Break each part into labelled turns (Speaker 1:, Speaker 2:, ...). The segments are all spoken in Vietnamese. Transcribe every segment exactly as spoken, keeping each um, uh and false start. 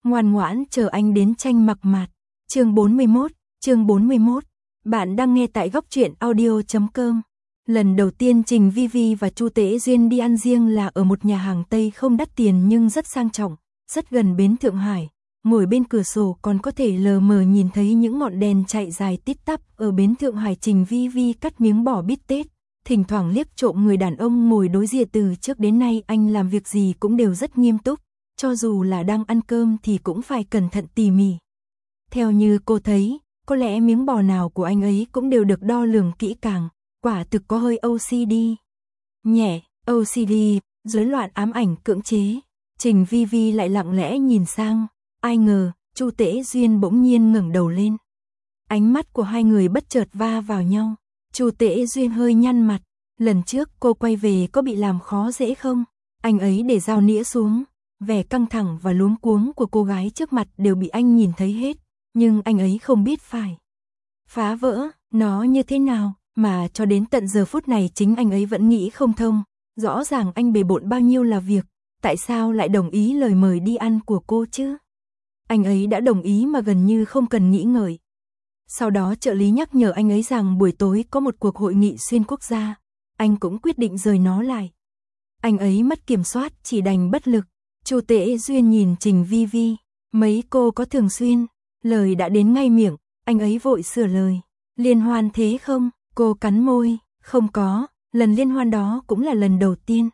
Speaker 1: ngoan ngoãn chờ anh đến tranh mặc mạt. Chương bốn mươi mốt, chương bốn mươi mốt. Bạn đang nghe tại góc truyện audio chấm com. Lần đầu tiên Trình Vi Vi và Chu Tế Duyên đi ăn riêng là ở một nhà hàng Tây không đắt tiền nhưng rất sang trọng, rất gần bến Thượng Hải. Ngồi bên cửa sổ còn có thể lờ mờ nhìn thấy những ngọn đèn chạy dài tít tắp ở bến Thượng Hải. Trình Vi Vi cắt miếng bò bít tết, thỉnh thoảng liếc trộm người đàn ông ngồi đối diện. Từ trước đến nay anh làm việc gì cũng đều rất nghiêm túc, cho dù là đang ăn cơm thì cũng phải cẩn thận tỉ mỉ. Theo như cô thấy, có lẽ miếng bò nào của anh ấy cũng đều được đo lường kỹ càng, quả thực có hơi ô xê đê. Nhẹ, ô xê đê, rối loạn ám ảnh cưỡng chế. Trình Vi Vi lại lặng lẽ nhìn sang, ai ngờ, Chu Tế Duyên bỗng nhiên ngẩng đầu lên. Ánh mắt của hai người bất chợt va vào nhau. Chu Tế Duyên hơi nhăn mặt, lần trước cô quay về có bị làm khó dễ không? Anh ấy để dao nĩa xuống, vẻ căng thẳng và luống cuống của cô gái trước mặt đều bị anh nhìn thấy hết, nhưng anh ấy không biết phải phá vỡ nó như thế nào, mà cho đến tận giờ phút này chính anh ấy vẫn nghĩ không thông. Rõ ràng anh bề bộn bao nhiêu là việc, tại sao lại đồng ý lời mời đi ăn của cô chứ? Anh ấy đã đồng ý mà gần như không cần nghĩ ngợi. Sau đó trợ lý nhắc nhở anh ấy rằng buổi tối có một cuộc hội nghị xuyên quốc gia, anh cũng quyết định rời nó lại. Anh ấy mất kiểm soát, chỉ đành bất lực. Chu Tế Duyên nhìn Trình Vi Vi, mấy cô có thường xuyên, lời đã đến ngay miệng, anh ấy vội sửa lời. Liên hoan thế không? Cô cắn môi, không có, lần liên hoan đó cũng là lần đầu tiên.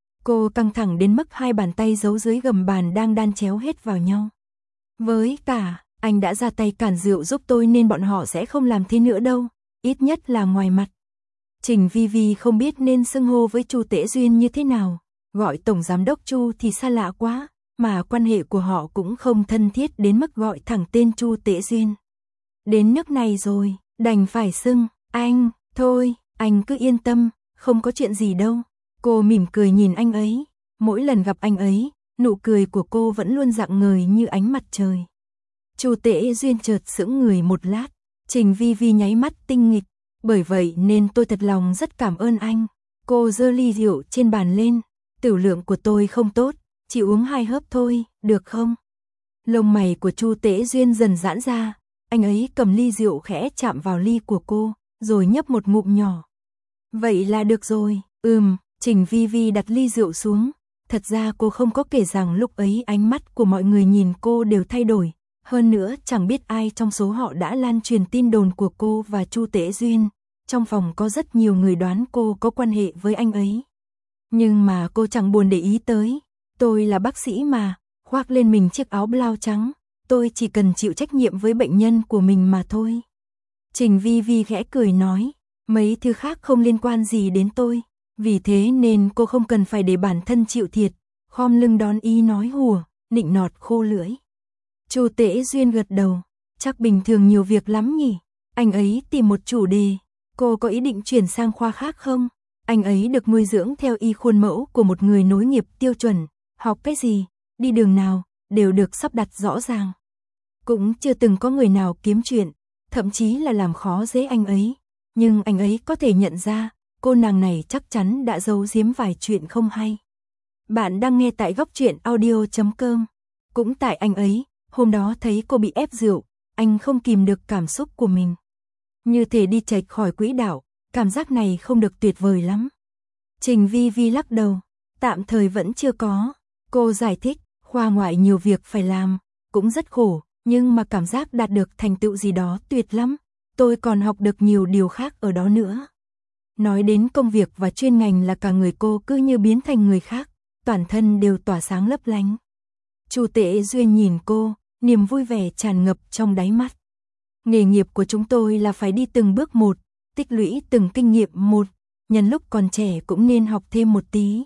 Speaker 1: Cô căng thẳng đến mức hai bàn tay giấu dưới gầm bàn đang đan chéo hết vào nhau. Với cả, anh đã ra tay cản rượu giúp tôi nên bọn họ sẽ không làm thế nữa đâu, ít nhất là ngoài mặt. Trình Vi Vi không biết nên xưng hô với Chu Tế Duyên như thế nào, gọi tổng giám đốc Chu thì xa lạ quá, mà quan hệ của họ cũng không thân thiết đến mức gọi thẳng tên Chu Tế Duyên. Đến nước này rồi, đành phải xưng, anh, thôi, anh cứ yên tâm, không có chuyện gì đâu. Cô mỉm cười nhìn anh ấy, mỗi lần gặp anh ấy, nụ cười của cô vẫn luôn rạng ngời như ánh mặt trời. Chu Tế Duyên chợt sững người một lát, Trình Vi Vi nháy mắt tinh nghịch, bởi vậy nên tôi thật lòng rất cảm ơn anh. Cô giơ ly rượu trên bàn lên, tiểu lượng của tôi không tốt, chỉ uống hai hớp thôi, được không? Lông mày của Chu Tế Duyên dần giãn ra, anh ấy cầm ly rượu khẽ chạm vào ly của cô, rồi nhấp một ngụm nhỏ. Vậy là được rồi, ừm, Trình Vi Vi đặt ly rượu xuống. Thật ra cô không có kể rằng lúc ấy ánh mắt của mọi người nhìn cô đều thay đổi. Hơn nữa chẳng biết ai trong số họ đã lan truyền tin đồn của cô và Chu Tế Duyên. Trong phòng có rất nhiều người đoán cô có quan hệ với anh ấy. Nhưng mà cô chẳng buồn để ý tới. Tôi là bác sĩ mà, khoác lên mình chiếc áo blau trắng. Tôi chỉ cần chịu trách nhiệm với bệnh nhân của mình mà thôi. Trình Vi Vi khẽ cười nói, mấy thứ khác không liên quan gì đến tôi. Vì thế nên cô không cần phải để bản thân chịu thiệt. Khom lưng đón ý nói hùa, nịnh nọt khô lưỡi. Chu Tế Duyên gật đầu, chắc bình thường nhiều việc lắm nhỉ. Anh ấy tìm một chủ đề. Cô có ý định chuyển sang khoa khác không? Anh ấy được nuôi dưỡng theo y khuôn mẫu của một người nối nghiệp tiêu chuẩn. Học cái gì, đi đường nào, đều được sắp đặt rõ ràng. Cũng chưa từng có người nào kiếm chuyện, thậm chí là làm khó dễ anh ấy. Nhưng anh ấy có thể nhận ra, cô nàng này chắc chắn đã giấu giếm vài chuyện không hay. Bạn đang nghe tại góc truyện audio chấm com. Cũng tại anh ấy, hôm đó thấy cô bị ép rượu, anh không kìm được cảm xúc của mình. Như thể đi chệch khỏi quỹ đạo, cảm giác này không được tuyệt vời lắm. Trình Vi Vi lắc đầu, tạm thời vẫn chưa có. Cô giải thích, khoa ngoại nhiều việc phải làm, cũng rất khổ, nhưng mà cảm giác đạt được thành tựu gì đó tuyệt lắm. Tôi còn học được nhiều điều khác ở đó nữa. Nói đến công việc và chuyên ngành là cả người cô cứ như biến thành người khác, toàn thân đều tỏa sáng lấp lánh. Chu Tế Duyên nhìn cô, niềm vui vẻ tràn ngập trong đáy mắt. Nghề nghiệp của chúng tôi là phải đi từng bước một, tích lũy từng kinh nghiệm một, nhân lúc còn trẻ cũng nên học thêm một tí.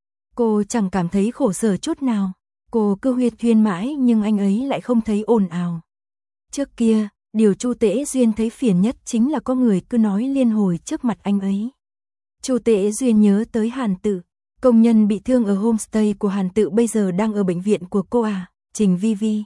Speaker 1: Cô chẳng cảm thấy khổ sở chút nào, cô cứ huyệt thuyên mãi nhưng anh ấy lại không thấy ồn ào. Trước kia, điều Chu Tế Duyên thấy phiền nhất chính là có người cứ nói liên hồi trước mặt anh ấy. Chu Tế Duyên nhớ tới Hàn Tự, công nhân bị thương ở homestay của Hàn Tự bây giờ đang ở bệnh viện của cô à, Trình Vi Vi.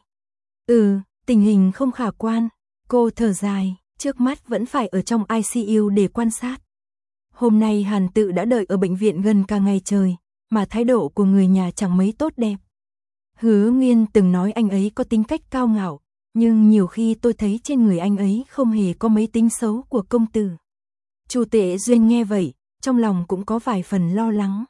Speaker 1: Ừ, tình hình không khả quan, cô thở dài, trước mắt vẫn phải ở trong i xê u để quan sát. Hôm nay Hàn Tự đã đợi ở bệnh viện gần cả ngày trời, mà thái độ của người nhà chẳng mấy tốt đẹp. Hứa Nguyên từng nói anh ấy có tính cách cao ngạo, nhưng nhiều khi tôi thấy trên người anh ấy không hề có mấy tính xấu của công tử. Chu Tệ Duyên nghe vậy, trong lòng cũng có vài phần lo lắng.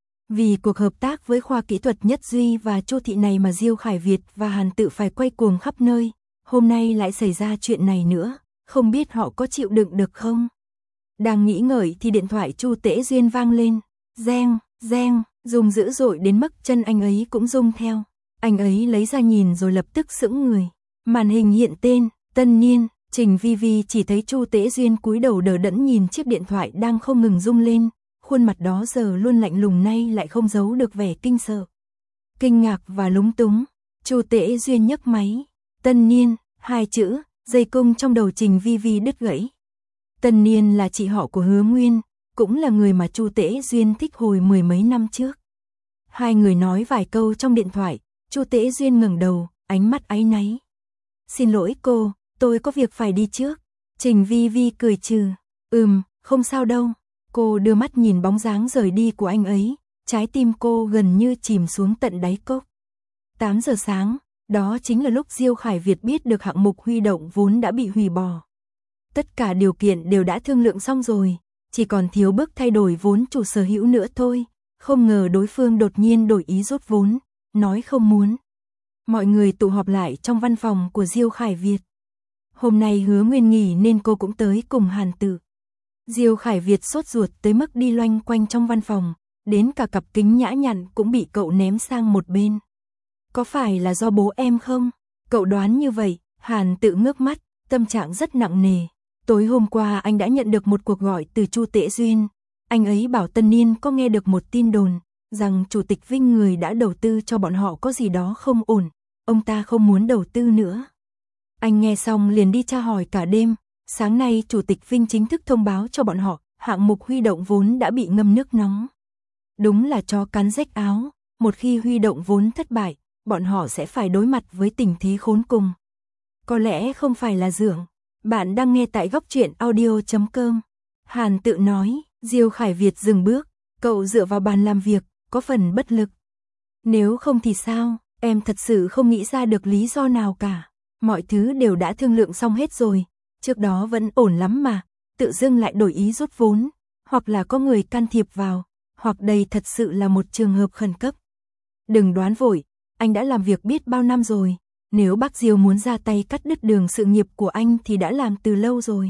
Speaker 1: Vì cuộc hợp tác với khoa kỹ thuật Nhất Duy và Chu Thị này mà Diêu Khải Việt và Hàn Tự phải quay cuồng khắp nơi, hôm nay lại xảy ra chuyện này nữa, không biết họ có chịu đựng được không? Đang nghĩ ngợi thì điện thoại Chu Tễ Duyên vang lên, reng, reng, rung dữ dội đến mức chân anh ấy cũng rung theo. Anh ấy lấy ra nhìn rồi lập tức sững người. Màn hình hiện tên, Tân Niên, Trình Vi Vi chỉ thấy Chu Tễ Duyên cúi đầu đờ đẫn nhìn chiếc điện thoại đang không ngừng rung lên, khuôn mặt đó giờ luôn lạnh lùng nay lại không giấu được vẻ kinh sợ. Kinh ngạc và lúng túng, Chu Tễ Duyên nhấc máy, Tân Niên, hai chữ, dây cung trong đầu Trình Vi Vi đứt gãy. Tân Niên là chị họ của Hứa Nguyên, cũng là người mà Chu Tễ Duyên thích hồi mười mấy năm trước. Hai người nói vài câu trong điện thoại, Chu Tễ Duyên ngẩng đầu, ánh mắt áy náy. Xin lỗi cô, tôi có việc phải đi trước. Trình Vi Vi cười trừ, ừm, không sao đâu. Cô đưa mắt nhìn bóng dáng rời đi của anh ấy, trái tim cô gần như chìm xuống tận đáy cốc. tám giờ sáng, đó chính là lúc Diêu Khải Việt biết được hạng mục huy động vốn đã bị hủy bỏ. Tất cả điều kiện đều đã thương lượng xong rồi, chỉ còn thiếu bước thay đổi vốn chủ sở hữu nữa thôi, không ngờ đối phương đột nhiên đổi ý rút vốn, nói không muốn. Mọi người tụ họp lại trong văn phòng của Diêu Khải Việt. Hôm nay Hứa Nguyên nghỉ nên cô cũng tới cùng Hàn Tự. Diêu Khải Việt sốt ruột tới mức đi loanh quanh trong văn phòng, đến cả cặp kính nhã nhặn cũng bị cậu ném sang một bên. Có phải là do bố em không? Cậu đoán như vậy. Hàn Tự ngước mắt, tâm trạng rất nặng nề. Tối hôm qua anh đã nhận được một cuộc gọi từ Chu Tễ Duyên. Anh ấy bảo Tân Niên có nghe được một tin đồn, rằng Chủ tịch Vinh người đã đầu tư cho bọn họ có gì đó không ổn. Ông ta không muốn đầu tư nữa. Anh nghe xong liền đi tra hỏi cả đêm. Sáng nay Chủ tịch Vinh chính thức thông báo cho bọn họ, hạng mục huy động vốn đã bị ngâm nước nóng. Đúng là chó cắn rách áo, một khi huy động vốn thất bại, bọn họ sẽ phải đối mặt với tình thế khốn cùng. Có lẽ không phải là dượng. Bạn đang nghe tại góc truyện audio chấm com. Hàn Tự nói, Diêu Khải Việt dừng bước, cậu dựa vào bàn làm việc, có phần bất lực. Nếu không thì sao, em thật sự không nghĩ ra được lý do nào cả. Mọi thứ đều đã thương lượng xong hết rồi, trước đó vẫn ổn lắm mà, tự dưng lại đổi ý rút vốn, hoặc là có người can thiệp vào, hoặc đây thật sự là một trường hợp khẩn cấp. Đừng đoán vội, anh đã làm việc biết bao năm rồi. Nếu bác Diêu muốn ra tay cắt đứt đường sự nghiệp của anh thì đã làm từ lâu rồi.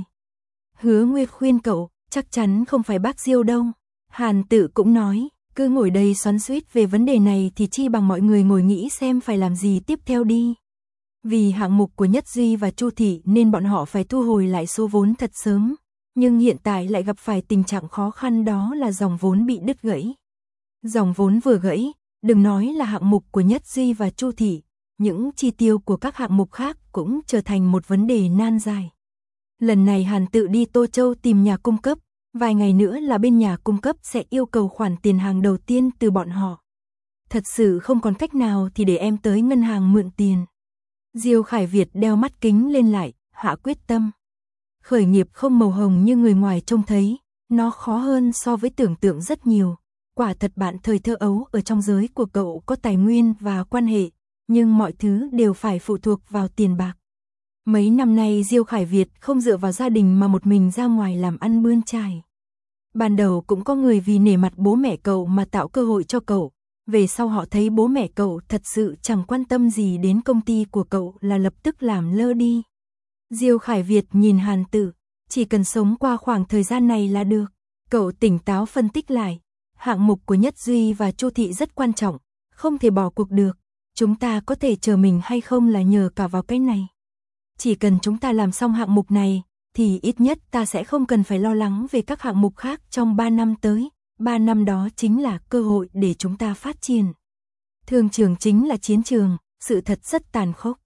Speaker 1: Hứa Nguyệt khuyên cậu, chắc chắn không phải bác Diêu đâu. Hàn Tự cũng nói, cứ ngồi đây xoắn xuýt về vấn đề này thì chi bằng mọi người ngồi nghĩ xem phải làm gì tiếp theo đi. Vì hạng mục của Nhất Duy và Chu Thị nên bọn họ phải thu hồi lại số vốn thật sớm. Nhưng hiện tại lại gặp phải tình trạng khó khăn, đó là dòng vốn bị đứt gãy. Dòng vốn vừa gãy, đừng nói là hạng mục của Nhất Duy và Chu Thị. Những chi tiêu của các hạng mục khác cũng trở thành một vấn đề nan giải. Lần này Hàn Tự đi Tô Châu tìm nhà cung cấp, vài ngày nữa là bên nhà cung cấp sẽ yêu cầu khoản tiền hàng đầu tiên từ bọn họ. Thật sự không còn cách nào thì để em tới ngân hàng mượn tiền. Diêu Khải Việt đeo mắt kính lên lại, hạ quyết tâm. Khởi nghiệp không màu hồng như người ngoài trông thấy, nó khó hơn so với tưởng tượng rất nhiều. Quả thật bạn thời thơ ấu ở trong giới của cậu có tài nguyên và quan hệ, nhưng mọi thứ đều phải phụ thuộc vào tiền bạc. Mấy năm nay Diêu Khải Việt không dựa vào gia đình mà một mình ra ngoài làm ăn bươn chải. Ban đầu cũng có người vì nể mặt bố mẹ cậu mà tạo cơ hội cho cậu. Về sau họ thấy bố mẹ cậu thật sự chẳng quan tâm gì đến công ty của cậu là lập tức làm lơ đi. Diêu Khải Việt nhìn Hàn Tự, chỉ cần sống qua khoảng thời gian này là được. Cậu tỉnh táo phân tích lại, hạng mục của Nhất Duy và Chu Thị rất quan trọng, không thể bỏ cuộc được. Chúng ta có thể chờ mình hay không là nhờ cả vào cái này. Chỉ cần chúng ta làm xong hạng mục này, thì ít nhất ta sẽ không cần phải lo lắng về các hạng mục khác trong ba năm tới. ba năm đó chính là cơ hội để chúng ta phát triển. Thương trường chính là chiến trường, sự thật rất tàn khốc.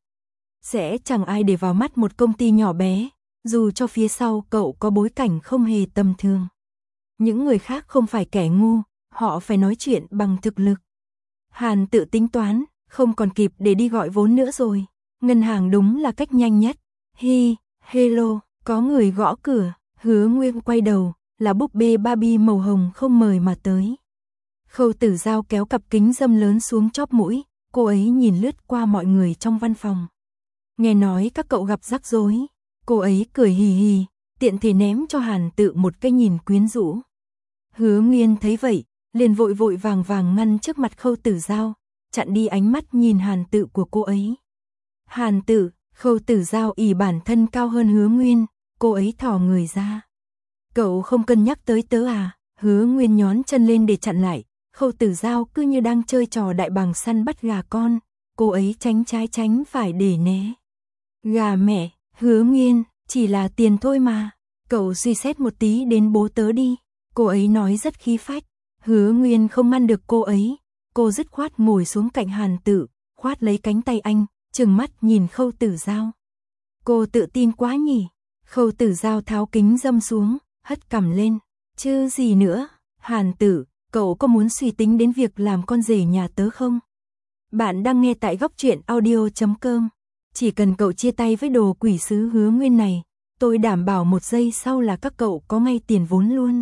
Speaker 1: Sẽ chẳng ai để vào mắt một công ty nhỏ bé, dù cho phía sau cậu có bối cảnh không hề tầm thường. Những người khác không phải kẻ ngu, họ phải nói chuyện bằng thực lực. Hàn Tự tính toán, không còn kịp để đi gọi vốn nữa rồi. Ngân hàng đúng là cách nhanh nhất. Hi, hello, có người gõ cửa. Hứa Nguyên quay đầu, là búp bê Barbie màu hồng không mời mà tới. Khâu Tử Giao kéo cặp kính râm lớn xuống chóp mũi, cô ấy nhìn lướt qua mọi người trong văn phòng. Nghe nói các cậu gặp rắc rối, cô ấy cười hì hì, tiện thể ném cho Hàn Tự một cái nhìn quyến rũ. Hứa Nguyên thấy vậy, liền vội vội vàng vàng ngăn trước mặt Khâu Tử Giao, chặn đi ánh mắt nhìn Hàn Tự của cô ấy. Hàn Tự, Khâu Tử Giao ỷ bản thân cao hơn Hứa Nguyên, cô ấy thò người ra. Cậu không cân nhắc tới tớ à? Hứa Nguyên nhón chân lên để chặn lại, Khâu Tử Giao cứ như đang chơi trò đại bàng săn bắt gà con, cô ấy tránh trái tránh phải để né. Gà mẹ, Hứa Nguyên, chỉ là tiền thôi mà, cậu suy xét một tí đến bố tớ đi, cô ấy nói rất khí phách. Hứa Nguyên không ngăn được cô ấy, cô dứt khoát ngồi xuống cạnh Hàn Tự, khoát lấy cánh tay anh, trừng mắt nhìn Khâu Tử Giao. Cô tự tin quá nhỉ? Khâu Tử Giao tháo kính dâm xuống, hất cằm lên, chứ gì nữa. Hàn Tự, cậu có muốn suy tính đến việc làm con rể nhà tớ không? Bạn đang nghe tại góc truyện audio chấm com. Chỉ cần cậu chia tay với đồ quỷ sứ Hứa Nguyên này, tôi đảm bảo một giây sau là các cậu có ngay tiền vốn luôn.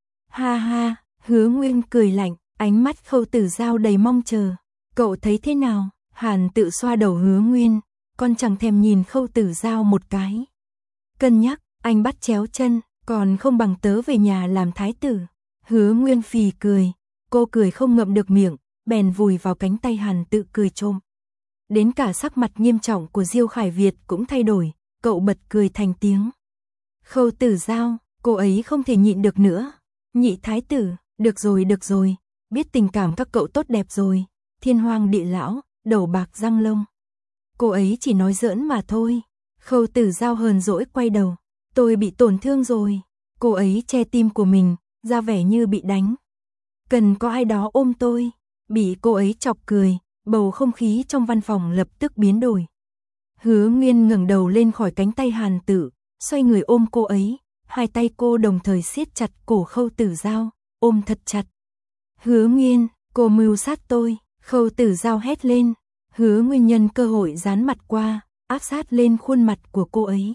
Speaker 1: Ha ha, Hứa Nguyên cười lạnh, ánh mắt Khâu Tử Giao đầy mong chờ. Cậu thấy thế nào? Hàn Tự xoa đầu Hứa Nguyên, con chẳng thèm nhìn Khâu Tử Giao một cái. Cân nhắc, anh bắt chéo chân, còn không bằng tớ về nhà làm thái tử. Hứa Nguyên phì cười, cô cười không ngậm được miệng, bèn vùi vào cánh tay Hàn Tự cười trộm. Đến cả sắc mặt nghiêm trọng của Diêu Khải Việt cũng thay đổi, cậu bật cười thành tiếng. Khâu Tử Giao, cô ấy không thể nhịn được nữa. Nhị thái tử, được rồi được rồi, biết tình cảm các cậu tốt đẹp rồi, thiên hoàng địa lão, đầu bạc răng lông. Cô ấy chỉ nói giỡn mà thôi. Khâu Tử Giao hờn dỗi quay đầu, tôi bị tổn thương rồi. Cô ấy che tim của mình, ra vẻ như bị đánh. Cần có ai đó ôm tôi. Bị cô ấy chọc cười, bầu không khí trong văn phòng lập tức biến đổi. Hứa Nguyên ngẩng đầu lên khỏi cánh tay Hàn Tự, xoay người ôm cô ấy, hai tay cô đồng thời siết chặt cổ Khâu Tử Giao, ôm thật chặt. Hứa Nguyên, cô mưu sát tôi. Khâu Tử Giao hét lên. Hứa Nguyên nhân cơ hội dán mặt qua, áp sát lên khuôn mặt của cô ấy.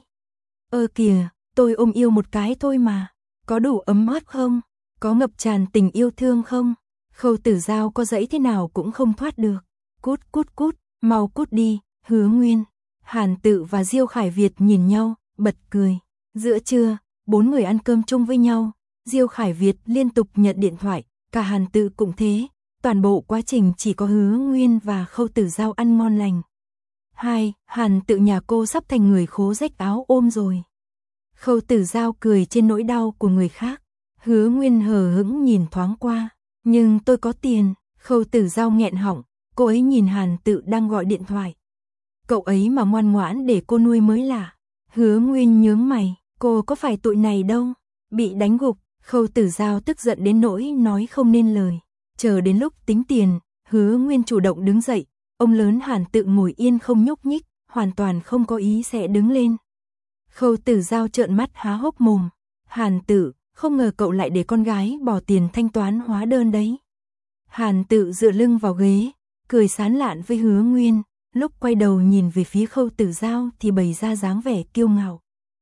Speaker 1: Ơ kìa, tôi ôm yêu một cái thôi mà, có đủ ấm áp không? Có ngập tràn tình yêu thương không? Khâu Tử Giao có dãy thế nào cũng không thoát được. Cút cút cút, mau cút đi. Hứa Nguyên, Hàn Tự và Diêu Khải Việt nhìn nhau, bật cười. Giữa trưa, bốn người ăn cơm chung với nhau, Diêu Khải Việt liên tục nhận điện thoại, cả Hàn Tự cũng thế. Toàn bộ quá trình chỉ có Hứa Nguyên và Khâu Tử Giao ăn ngon lành. Hai, Hàn Tự nhà cô sắp thành người khố rách áo ôm rồi. Khâu Tử Giao cười trên nỗi đau của người khác. Hứa Nguyên hờ hững nhìn thoáng qua. Nhưng tôi có tiền. Khâu Tử Giao nghẹn họng, cô ấy nhìn Hàn Tự đang gọi điện thoại. Cậu ấy mà ngoan ngoãn để cô nuôi mới lạ. Hứa Nguyên nhướng mày, cô có phải tụi này đâu. Bị đánh gục, Khâu Tử Giao tức giận đến nỗi nói không nên lời. Chờ đến lúc tính tiền, Hứa Nguyên chủ động đứng dậy, ông lớn Hàn Tự ngồi yên không nhúc nhích, hoàn toàn không có ý sẽ đứng lên. Khâu Tử Giao trợn mắt há hốc mồm. Hàn Tự, không ngờ cậu lại để con gái bỏ tiền thanh toán hóa đơn đấy. Hàn Tự dựa lưng vào ghế, cười sán lạn với Hứa Nguyên, lúc quay đầu nhìn về phía Khâu Tử Giao thì bày ra dáng vẻ kiêu ngạo.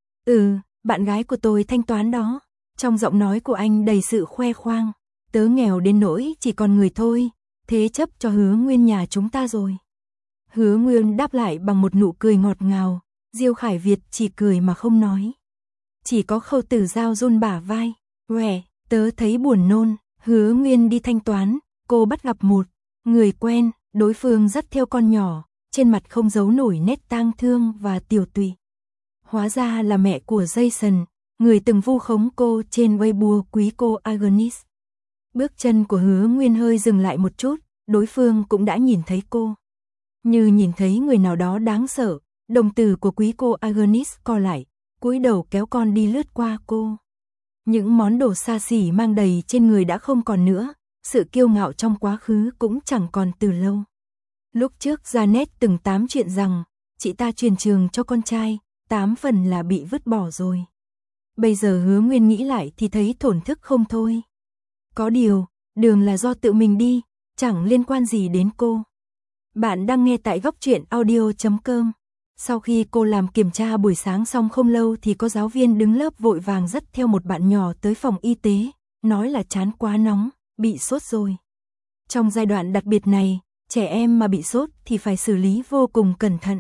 Speaker 1: Ừ, bạn gái của tôi thanh toán đó. Trong giọng nói của anh đầy sự khoe khoang. Tớ nghèo đến nỗi chỉ còn người thôi, thế chấp cho Hứa Nguyên nhà chúng ta rồi. Hứa Nguyên đáp lại bằng một nụ cười ngọt ngào, Diêu Khải Việt chỉ cười mà không nói. Chỉ có Khâu Tử Giao run bả vai, "Uể, tớ thấy buồn nôn." Hứa Nguyên đi thanh toán, cô bắt gặp một người quen, đối phương dắt theo con nhỏ, trên mặt không giấu nổi nét tang thương và tiều tụy. Hóa ra là mẹ của Jason, người từng vu khống cô trên Weibo quý cô Agnes. Bước chân của Hứa Nguyên hơi dừng lại một chút, đối phương cũng đã nhìn thấy cô. Như nhìn thấy người nào đó đáng sợ, đồng tử của quý cô Agnes co lại, cúi đầu kéo con đi lướt qua cô. Những món đồ xa xỉ mang đầy trên người đã không còn nữa, sự kiêu ngạo trong quá khứ cũng chẳng còn từ lâu. Lúc trước Janet từng tám chuyện rằng, chị ta truyền trường cho con trai, tám phần là bị vứt bỏ rồi. Bây giờ Hứa Nguyên nghĩ lại thì thấy thổn thức không thôi. Có điều, đường là do tự mình đi, chẳng liên quan gì đến cô. Bạn đang nghe tại góc truyện audio chấm com. Sau khi cô làm kiểm tra buổi sáng xong không lâu thì có giáo viên đứng lớp vội vàng dắt theo một bạn nhỏ tới phòng y tế, nói là trán quá nóng, bị sốt rồi. Trong giai đoạn đặc biệt này, trẻ em mà bị sốt thì phải xử lý vô cùng cẩn thận.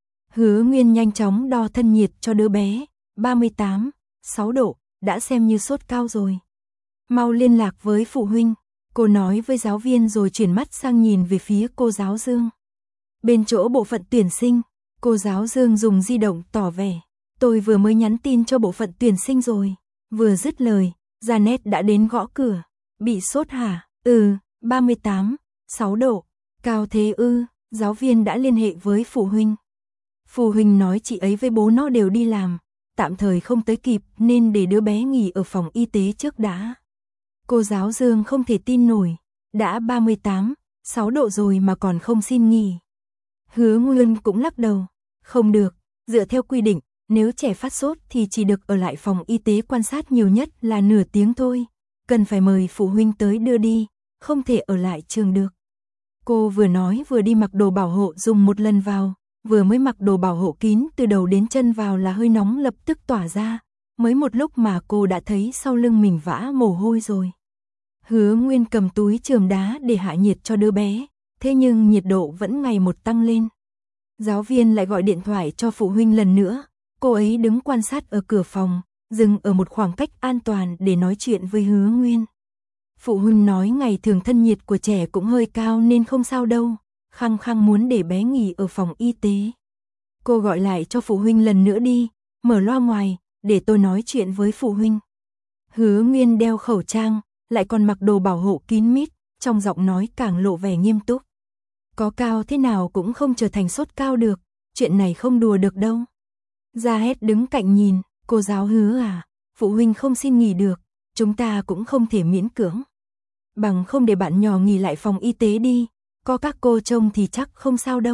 Speaker 1: Hứa Nguyên nhanh chóng đo thân nhiệt cho đứa bé, ba mươi tám, sáu độ, đã xem như sốt cao rồi. Mau liên lạc với phụ huynh, cô nói với giáo viên rồi chuyển mắt sang nhìn về phía cô giáo Dương. Bên chỗ bộ phận tuyển sinh, cô giáo Dương dùng di động tỏ vẻ, tôi vừa mới nhắn tin cho bộ phận tuyển sinh rồi. Vừa dứt lời, Janet đã đến gõ cửa. Bị sốt hả? Ừ, ba mươi tám, sáu độ. Cao thế ư? Giáo viên đã liên hệ với phụ huynh. Phụ huynh nói chị ấy với bố nó đều đi làm, tạm thời không tới kịp nên để đứa bé nghỉ ở phòng y tế trước đã. Cô giáo Dương không thể tin nổi, đã ba mươi tám, sáu độ rồi mà còn không xin nghỉ. Hứa Nguyên cũng lắc đầu, không được, dựa theo quy định, nếu trẻ phát sốt thì chỉ được ở lại phòng y tế quan sát nhiều nhất là nửa tiếng thôi, cần phải mời phụ huynh tới đưa đi, không thể ở lại trường được. Cô vừa nói vừa đi mặc đồ bảo hộ dùng một lần vào, vừa mới mặc đồ bảo hộ kín từ đầu đến chân vào là hơi nóng lập tức tỏa ra, mới một lúc mà cô đã thấy sau lưng mình vã mồ hôi rồi. Hứa Nguyên cầm túi chườm đá để hạ nhiệt cho đứa bé, thế nhưng nhiệt độ vẫn ngày một tăng lên. Giáo viên lại gọi điện thoại cho phụ huynh lần nữa, cô ấy đứng quan sát ở cửa phòng, dừng ở một khoảng cách an toàn để nói chuyện với Hứa Nguyên. Phụ huynh nói ngày thường thân nhiệt của trẻ cũng hơi cao nên không sao đâu, khăng khăng muốn để bé nghỉ ở phòng y tế. Cô gọi lại cho phụ huynh lần nữa đi, mở loa ngoài, để tôi nói chuyện với phụ huynh. Hứa Nguyên đeo khẩu trang, lại còn mặc đồ bảo hộ kín mít, trong giọng nói càng lộ vẻ nghiêm túc. Có cao thế nào cũng không trở thành sốt cao được, chuyện này không đùa được đâu. Gia Hết đứng cạnh nhìn, cô giáo Hứa à, phụ huynh không xin nghỉ được, chúng ta cũng không thể miễn cưỡng. Bằng không để bạn nhỏ nghỉ lại phòng y tế đi, có các cô trông thì chắc không sao đâu.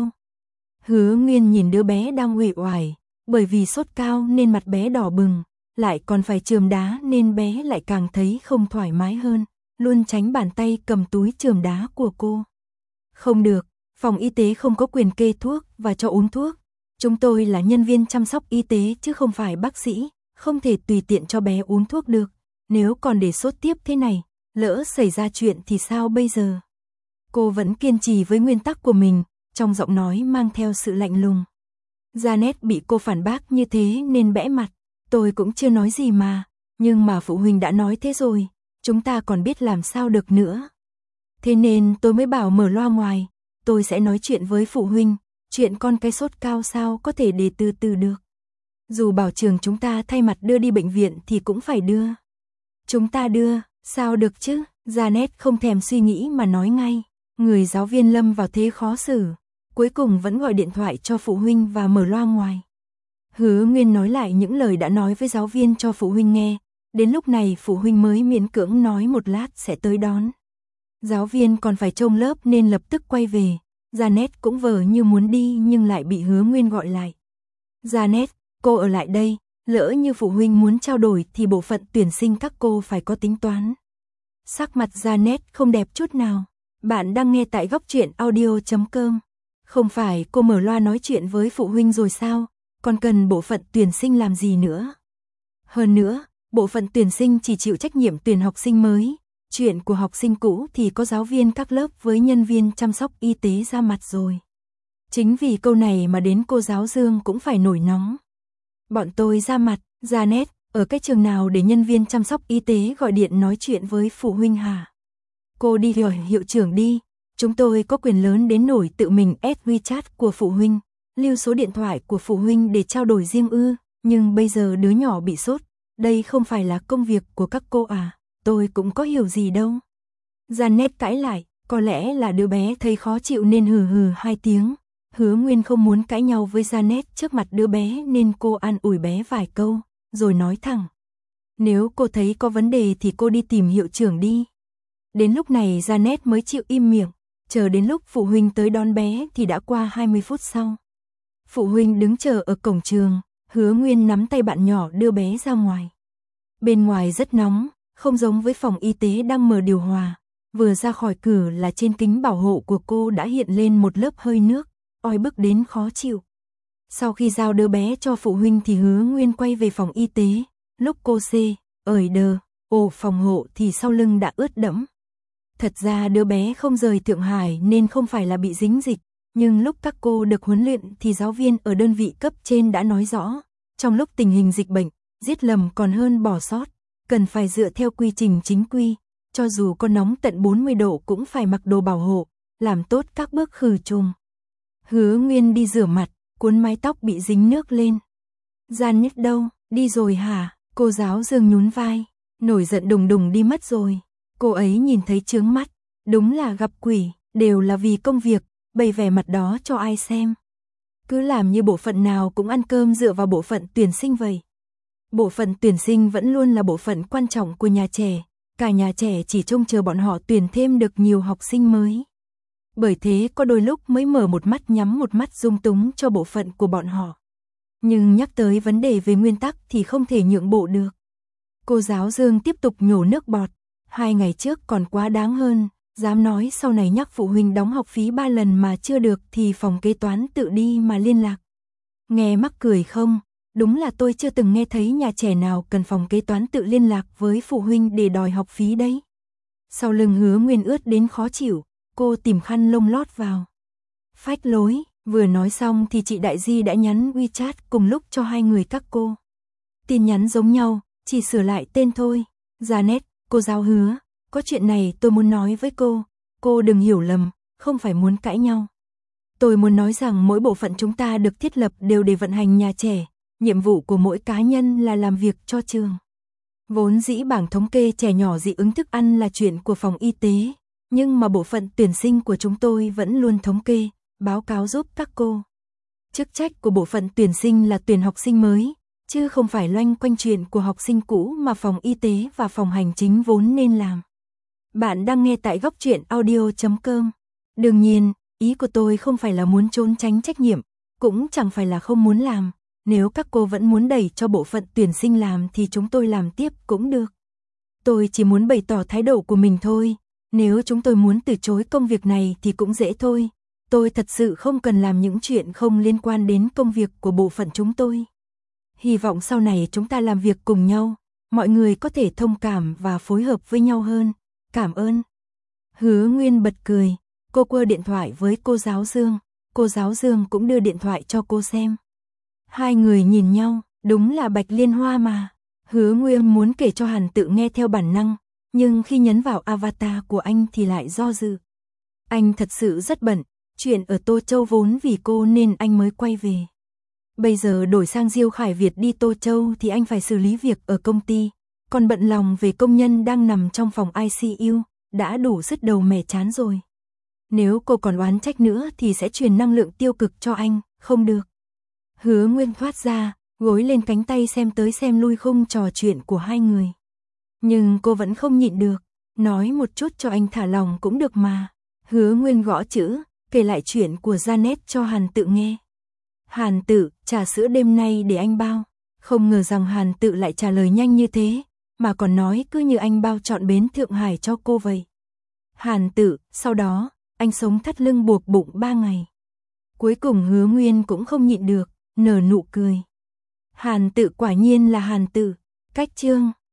Speaker 1: Hứa Nguyên nhìn đứa bé đang uể oải, bởi vì sốt cao nên mặt bé đỏ bừng, lại còn phải chườm đá nên bé lại càng thấy không thoải mái hơn, luôn tránh bàn tay cầm túi chườm đá của cô. Không được, phòng y tế không có quyền kê thuốc và cho uống thuốc. Chúng tôi là nhân viên chăm sóc y tế chứ không phải bác sĩ, không thể tùy tiện cho bé uống thuốc được. Nếu còn để sốt tiếp thế này, lỡ xảy ra chuyện thì sao bây giờ? Cô vẫn kiên trì với nguyên tắc của mình, trong giọng nói mang theo sự lạnh lùng. Janet bị cô phản bác như thế nên bẽ mặt, tôi cũng chưa nói gì mà, nhưng mà phụ huynh đã nói thế rồi, chúng ta còn biết làm sao được nữa. Thế nên tôi mới bảo mở loa ngoài, tôi sẽ nói chuyện với phụ huynh, chuyện con cái sốt cao sao có thể để từ từ được. Dù bảo trường chúng ta thay mặt đưa đi bệnh viện thì cũng phải đưa. Chúng ta đưa, sao được chứ? Janet không thèm suy nghĩ mà nói ngay. Người giáo viên lâm vào thế khó xử, cuối cùng vẫn gọi điện thoại cho phụ huynh và mở loa ngoài. Hứa Nguyên nói lại những lời đã nói với giáo viên cho phụ huynh nghe, đến lúc này phụ huynh mới miễn cưỡng nói một lát sẽ tới đón. Giáo viên còn phải trông lớp nên lập tức quay về, Janet cũng vờ như muốn đi nhưng lại bị Hứa Nguyên gọi lại. Janet, cô ở lại đây, lỡ như phụ huynh muốn trao đổi thì bộ phận tuyển sinh các cô phải có tính toán. Sắc mặt Janet không đẹp chút nào. Bạn đang nghe tại góc truyện audio chấm com. Không phải cô mở loa nói chuyện với phụ huynh rồi sao, còn cần bộ phận tuyển sinh làm gì nữa. Hơn nữa, bộ phận tuyển sinh chỉ chịu trách nhiệm tuyển học sinh mới, chuyện của học sinh cũ thì có giáo viên các lớp với nhân viên chăm sóc y tế ra mặt rồi. Chính vì câu này mà đến cô giáo Dương cũng phải nổi nóng. Bọn tôi ra mặt, Janet, ở cái trường nào để nhân viên chăm sóc y tế gọi điện nói chuyện với phụ huynh hả? Cô đi hỏi hiệu trưởng đi, chúng tôi có quyền lớn đến nổi tự mình add WeChat của phụ huynh, lưu số điện thoại của phụ huynh để trao đổi riêng ư, nhưng bây giờ đứa nhỏ bị sốt, đây không phải là công việc của các cô à, tôi cũng có hiểu gì đâu. Janet cãi lại, có lẽ là đứa bé thấy khó chịu nên hừ hừ hai tiếng. Hứa Nguyên không muốn cãi nhau với Janet trước mặt đứa bé nên cô an ủi bé vài câu, rồi nói thẳng. Nếu cô thấy có vấn đề thì cô đi tìm hiệu trưởng đi. Đến lúc này Janet mới chịu im miệng, chờ đến lúc phụ huynh tới đón bé thì đã qua hai mươi phút sau. Phụ huynh đứng chờ ở cổng trường, Hứa Nguyên nắm tay bạn nhỏ đưa bé ra ngoài. Bên ngoài rất nóng, không giống với phòng y tế đang mở điều hòa, vừa ra khỏi cửa là trên kính bảo hộ của cô đã hiện lên một lớp hơi nước, oi bức đến khó chịu. Sau khi giao đứa bé cho phụ huynh thì Hứa Nguyên quay về phòng y tế, lúc cô xê, ởi đờ, ồ phòng hộ thì sau lưng đã ướt đẫm. Thật ra đứa bé không rời Thượng Hải nên không phải là bị dính dịch, nhưng lúc các cô được huấn luyện thì giáo viên ở đơn vị cấp trên đã nói rõ, trong lúc tình hình dịch bệnh, giết lầm còn hơn bỏ sót, cần phải dựa theo quy trình chính quy, cho dù có nóng tận bốn mươi độ cũng phải mặc đồ bảo hộ, làm tốt các bước khử trùng. Hứa Nguyên đi rửa mặt, cuốn mái tóc bị dính nước lên. Janet đâu, đi rồi hả? Cô giáo Dương nhún vai, nổi giận đùng đùng đi mất rồi. Cô ấy nhìn thấy chướng mắt, đúng là gặp quỷ, đều là vì công việc, bày vẻ mặt đó cho ai xem. Cứ làm như bộ phận nào cũng ăn cơm dựa vào bộ phận tuyển sinh vậy. Bộ phận tuyển sinh vẫn luôn là bộ phận quan trọng của nhà trẻ, cả nhà trẻ chỉ trông chờ bọn họ tuyển thêm được nhiều học sinh mới. Bởi thế có đôi lúc mới mở một mắt nhắm một mắt dung túng cho bộ phận của bọn họ. Nhưng nhắc tới vấn đề về nguyên tắc thì không thể nhượng bộ được. Cô giáo Dương tiếp tục nhổ nước bọt, hai ngày trước còn quá đáng hơn, dám nói sau này nhắc phụ huynh đóng học phí ba lần mà chưa được thì phòng kế toán tự đi mà liên lạc. Nghe mắc cười không? Đúng là tôi chưa từng nghe thấy nhà trẻ nào cần phòng kế toán tự liên lạc với phụ huynh để đòi học phí đấy. Sau lưng Hứa Nguyên ướt đến khó chịu, cô tìm khăn lông lót vào. Phách lối, vừa nói xong thì chị Đại Di đã nhắn WeChat cùng lúc cho hai người các cô. Tin nhắn giống nhau, chỉ sửa lại tên thôi. Janet, cô giáo Hứa, có chuyện này tôi muốn nói với cô, cô đừng hiểu lầm, không phải muốn cãi nhau. Tôi muốn nói rằng mỗi bộ phận chúng ta được thiết lập đều để vận hành nhà trẻ, nhiệm vụ của mỗi cá nhân là làm việc cho trường. Vốn dĩ bảng thống kê trẻ nhỏ dị ứng thức ăn là chuyện của phòng y tế, nhưng mà bộ phận tuyển sinh của chúng tôi vẫn luôn thống kê, báo cáo giúp các cô. Chức trách của bộ phận tuyển sinh là tuyển học sinh mới, chứ không phải loanh quanh chuyện của học sinh cũ mà phòng y tế và phòng hành chính vốn nên làm. Bạn đang nghe tại góc truyện audio chấm com. Đương nhiên, ý của tôi không phải là muốn trốn tránh trách nhiệm, cũng chẳng phải là không muốn làm. Nếu các cô vẫn muốn đẩy cho bộ phận tuyển sinh làm thì chúng tôi làm tiếp cũng được. Tôi chỉ muốn bày tỏ thái độ của mình thôi. Nếu chúng tôi muốn từ chối công việc này thì cũng dễ thôi. Tôi thật sự không cần làm những chuyện không liên quan đến công việc của bộ phận chúng tôi. Hy vọng sau này chúng ta làm việc cùng nhau, mọi người có thể thông cảm và phối hợp với nhau hơn. Cảm ơn. Hứa Nguyên bật cười, cô quơ điện thoại với cô giáo Dương, cô giáo Dương cũng đưa điện thoại cho cô xem. Hai người nhìn nhau, đúng là Bạch Liên Hoa mà. Hứa Nguyên muốn kể cho Hàn Tự nghe theo bản năng, nhưng khi nhấn vào avatar của anh thì lại do dự. Anh thật sự rất bận, chuyện ở Tô Châu vốn vì cô nên anh mới quay về. Bây giờ đổi sang Diêu Khải Việt đi Tô Châu thì anh phải xử lý việc ở công ty, còn bận lòng về công nhân đang nằm trong phòng i xê u, đã đủ sứt đầu mẻ chán rồi. Nếu cô còn oán trách nữa thì sẽ truyền năng lượng tiêu cực cho anh, không được. Hứa Nguyên thoát ra, gối lên cánh tay xem tới xem lui khung trò chuyện của hai người. Nhưng cô vẫn không nhịn được, nói một chút cho anh thả lòng cũng được mà. Hứa Nguyên gõ chữ, kể lại chuyện của Janet cho Hàn Tự nghe. Hàn Tự, trà sữa đêm nay để anh bao. Không ngờ rằng Hàn Tự lại trả lời nhanh như thế, mà còn nói cứ như anh bao trọn bến Thượng Hải cho cô vậy. Hàn Tự, sau đó, anh sống thắt lưng buộc bụng ba ngày. Cuối cùng Hứa Nguyên cũng không nhịn được, nở nụ cười. Hàn Tự quả nhiên là Hàn Tự. Cách chương